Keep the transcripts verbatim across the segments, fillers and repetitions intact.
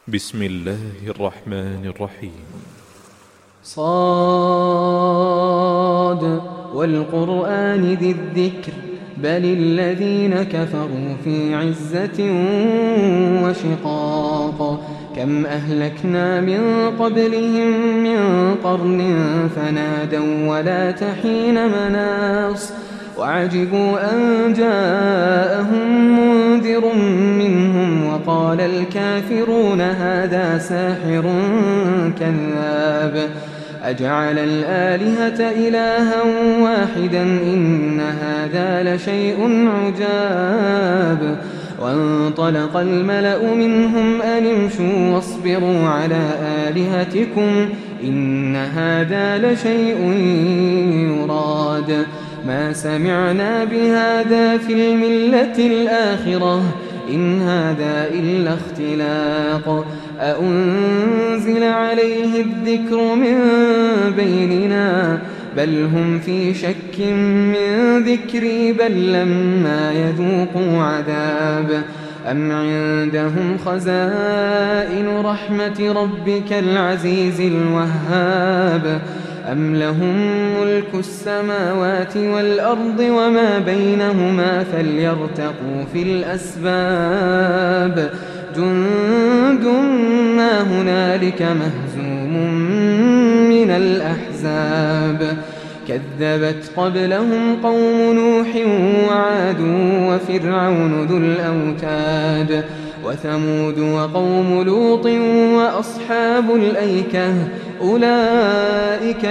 بسم الله الرحمن الرحيم. صاد والقرآن ذي الذكر بل الذين كفروا في عزة وشقاق كم أهلكنا من قبلهم من قرن فنادوا ولا تحين مناص وعجبوا أن جاءهم منذر منهم وقال الكافرون هذا ساحر كذاب أجعل الآلهة إلها واحدا إن هذا لشيء عجاب وانطلق الملأ منهم أن امشوا واصبروا على آلهتكم إن هذا لشيء يراد ما سمعنا بهذا في الملة الآخرة إن هذا إلا اختلاق أأنزل عليه الذكر من بيننا بل هم في شك من ذكري بل لما يذوقوا عذاب أم عندهم خزائن رحمة ربك العزيز الوهاب أم لهم ملك السماوات والأرض وما بينهما فليرتقوا في الأسباب جند ما هنالك مهزوم من الأحزاب كذبت قبلهم قوم نوح وعاد وفرعون ذو الأوتاد وثمود وقوم لوط وأصحاب الأيكة أولئك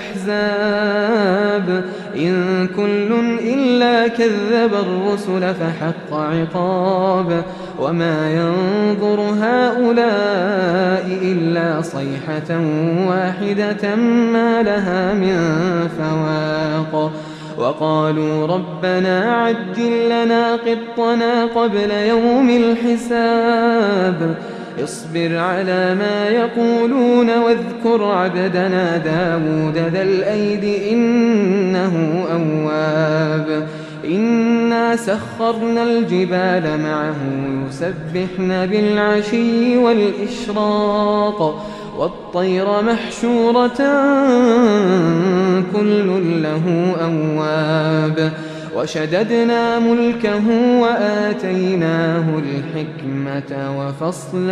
الأحزاب إن كل إلا كذب الرسل فحق عقاب وما ينظر هؤلاء إلا صيحة واحدة ما لها من فواق وقالوا ربنا عجل لنا قطنا قبل يوم الحساب اصبر على ما يقولون واذكر عبدنا داود ذا الأيد إنه أواب إنا سخرنا الجبال معه يسبحن بالعشي والإشراق والطير محشورة كل له أواب وشددنا ملكه وآتيناه الحكمة وفصل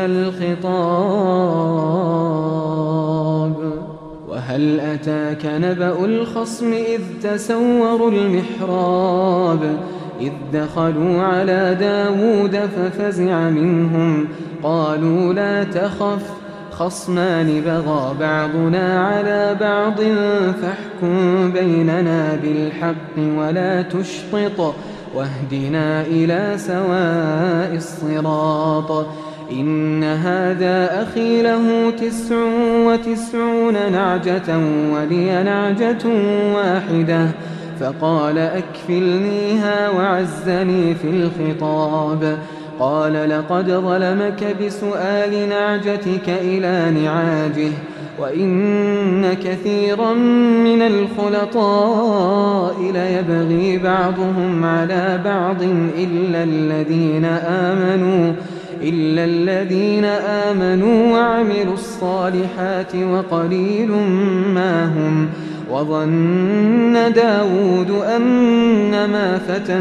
الخطاب وهل أتاك نبأ الخصم إذ تسوروا المحراب إذ دخلوا على داود ففزع منهم قالوا لا تخف خصمان بغى بعضنا على بعض فاحكم بيننا بالحق ولا تشطط واهدنا إلى سواء الصراط إن هذا أخي له تسع وتسعون نعجة ولي نعجة واحدة فقال أكفلنيها وعزني في الخطاب قال لقد ظلمك بسؤال نعجتك إلى نعاجه وإن كثيرا من الخلطاء ليبغي بعضهم على بعض إلا الذين آمنوا إلا الذين آمنوا وعملوا الصالحات وقليل ما هم وظن داود أنما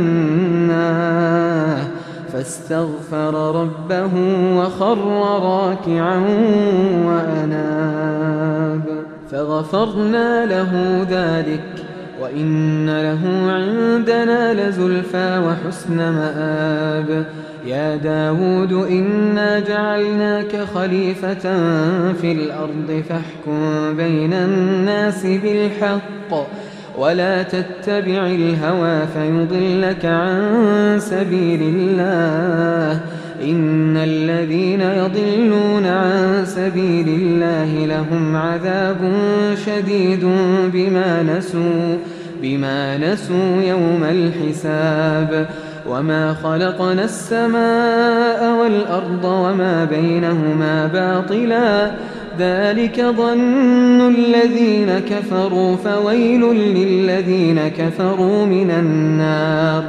فتناه فاستغفر ربه وخر راكعا وأناب فغفرنا له ذلك وإن له عندنا لزلفى وحسن مآب يا داود إنا جعلناك خليفة في الأرض فاحكم بين الناس بالحق ولا تتبع الهوى فيضلك عن سبيل الله إن الذين يضلون عن سبيل الله لهم عذاب شديد بما نسوا بما نسوا يوم الحساب وما خلقنا السماء والأرض وما بينهما باطلا ذلك ظن الذين كفروا فويل للذين كفروا من النار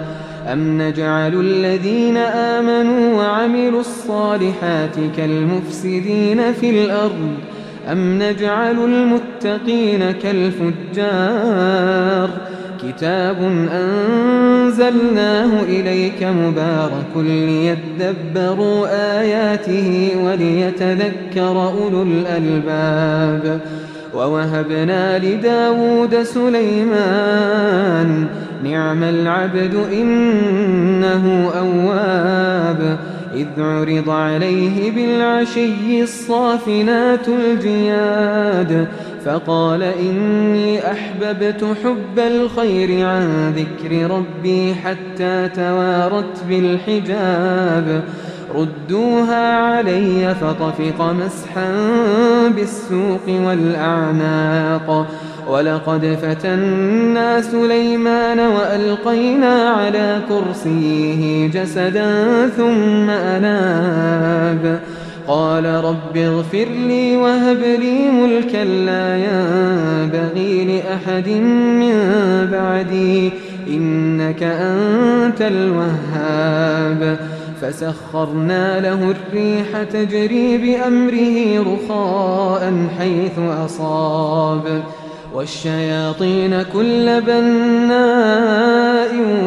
أم نجعل الذين آمنوا وعملوا الصالحات كالمفسدين في الأرض أم نجعل المتقين كالفجار كتاب أنزلناه إليك مبارك ليدبروا آياته وليتذكر أولو الألباب ووهبنا لداود سليمان نعم العبد إنه أواب إذ عرض عليه بالعشي الصافنات الجياد فقال إني أحببت حب الخير عن ذكر ربي حتى توارت بالحجاب ردوها علي فطفق مسحا بالسوق والأعناق ولقد فتنا سليمان وألقينا على كرسيه جسدا ثم أناب قال رب اغفر لي وهب لي ملكا لا ينبغي لأحد من بعدي إنك أنت الوهاب فسخرنا له الريح تجري بأمره رخاء حيث أصاب والشياطين كل بناء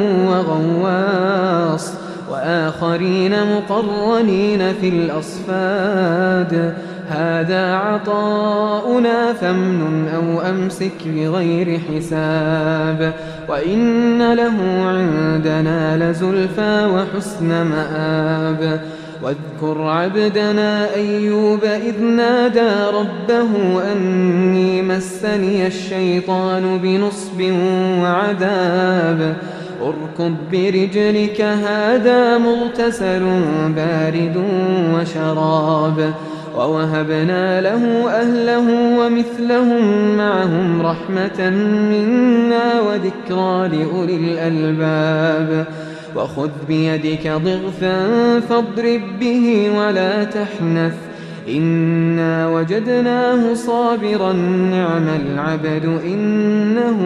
وغواص وآخرين مقرنين في الأصفاد هذا عطاؤنا فامنن أو أمسك بغير حساب وإن له عندنا لزلفى وحسن مآب واذكر عبدنا أيوب إذ نادى ربه أني مسني الشيطان بنصب وعذاب اركض برجلك هذا مغتسل بارد وشراب ووهبنا له أهله ومثلهم معهم رحمة منا وذكرى لأولي الألباب وخذ بيدك ضغثا فاضرب به ولا تحنث إنا وجدناه صابرا نعم العبد إنه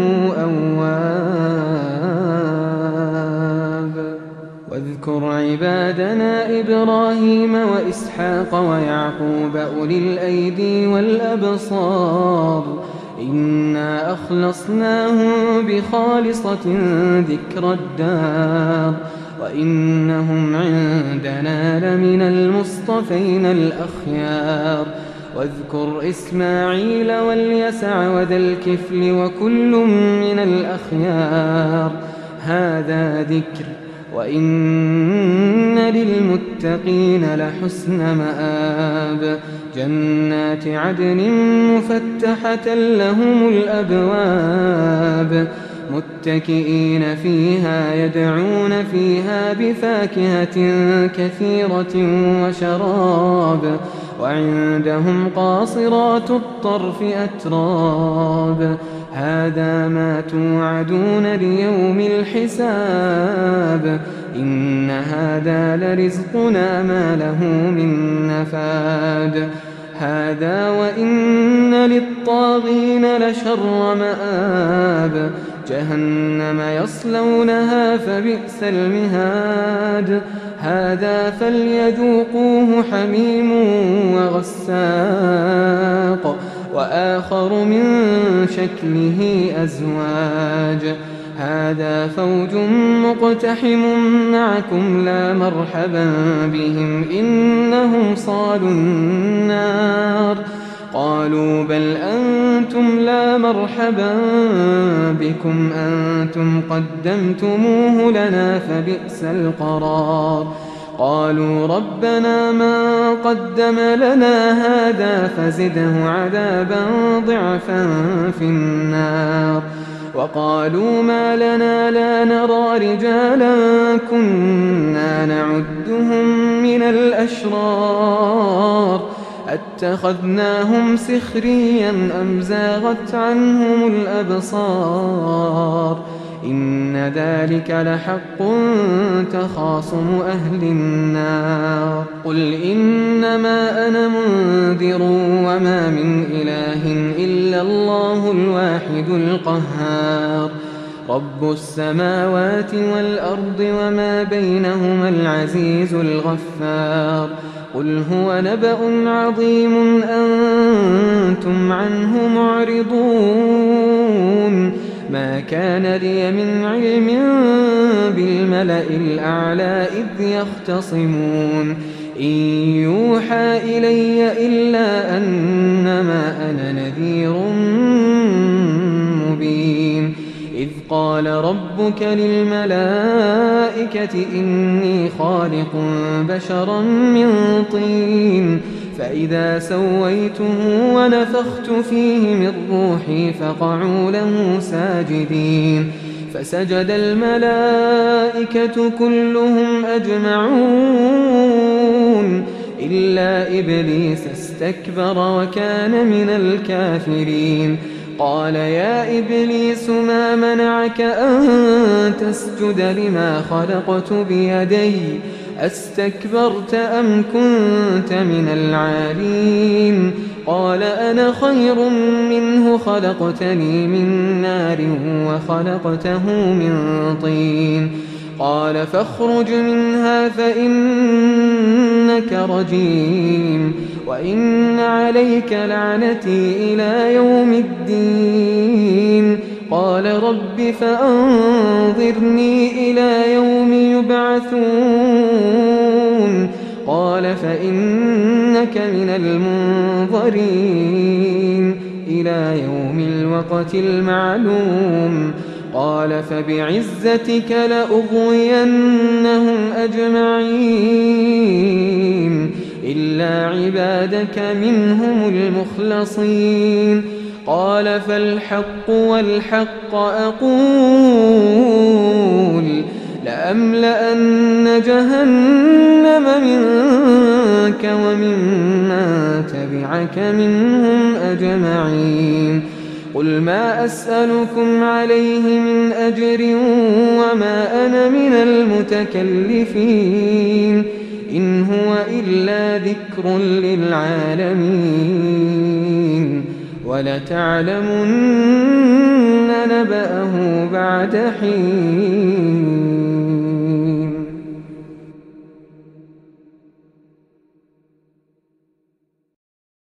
أواب واذكر عبادنا إبراهيم وإسحاق ويعقوب أولي الأيدي والأبصار إنا أخلصناهم بخالصة ذكر الدار وإنهم عندنا لمن المصطفين الأخيار واذكر إسماعيل واليسع وذا الكفل وكل من الأخيار هذا ذكر وإن للمتقين لحسن مآب جنات عدن مفتحة لهم الأبواب متكئين فيها يدعون فيها بفاكهة كثيرة وشراب وعندهم قاصرات الطرف أتراب هذا ما توعدون ليوم الحساب إن هذا لرزقنا ما له من نفاد هذا وإن للطاغين لشر مآب جهنم يصلونها فبئس المهاد هذا فليذوقوه حميم وغساق وآخر من شكله أزواج هذا فوج مقتحم معكم لا مرحبا بهم إنهم صالوا النار قالوا بل أنتم لا مرحبا بكم أنتم قدمتموه لنا فبئس القرار قالوا ربنا ما قدم لنا هذا فزده عذابا ضعفا في النار وقالوا ما لنا لا نرى رجالا كنا نعدهم من الأشرار أتخذناهم سخريا أم زاغت عنهم الأبصار إن ذلك لحق تخاصم أهل النار قل إنما أنا منذر وما من إله إلا الله الواحد القهار رب السماوات والأرض وما بينهما العزيز الغفار قل هو نبأ عظيم أنتم عنه معرضون ما كان لي من علم بالملأ الأعلى إذ يختصمون إن يوحى إلي إلا أنما أنا نذير مبين إذ قال ربك للملائكة إني خالق بشرا من طين فإذا سويته ونفخت فيه من روحي فقعوا له ساجدين فسجد الملائكة كلهم أجمعون إلا إبليس استكبر وكان من الكافرين قال يا إبليس ما منعك أن تسجد لما خلقت بيدي أستكبرت أم كنت من العالين قال أنا خير منه خلقتني من نار وخلقته من طين قال فاخرج منها فإنك رجيم وإن عليك لعنتي إلى يوم الدين قال رب فأنظرني إلى يوم يبعثون قال فإنك من المنظرين إلى يوم الوقت المعلوم قال فبعزتك لأغوينهم أجمعين إلا عبادك منهم المخلصين قال فالحق والحق أقول لأملأن جهنم منك وممن تبعك منهم أجمعين قل ما أسألكم عليه من أجر وما أنا من المتكلفين إن هو إلا ذكر للعالمين ولتعلمن نبأه بعد حين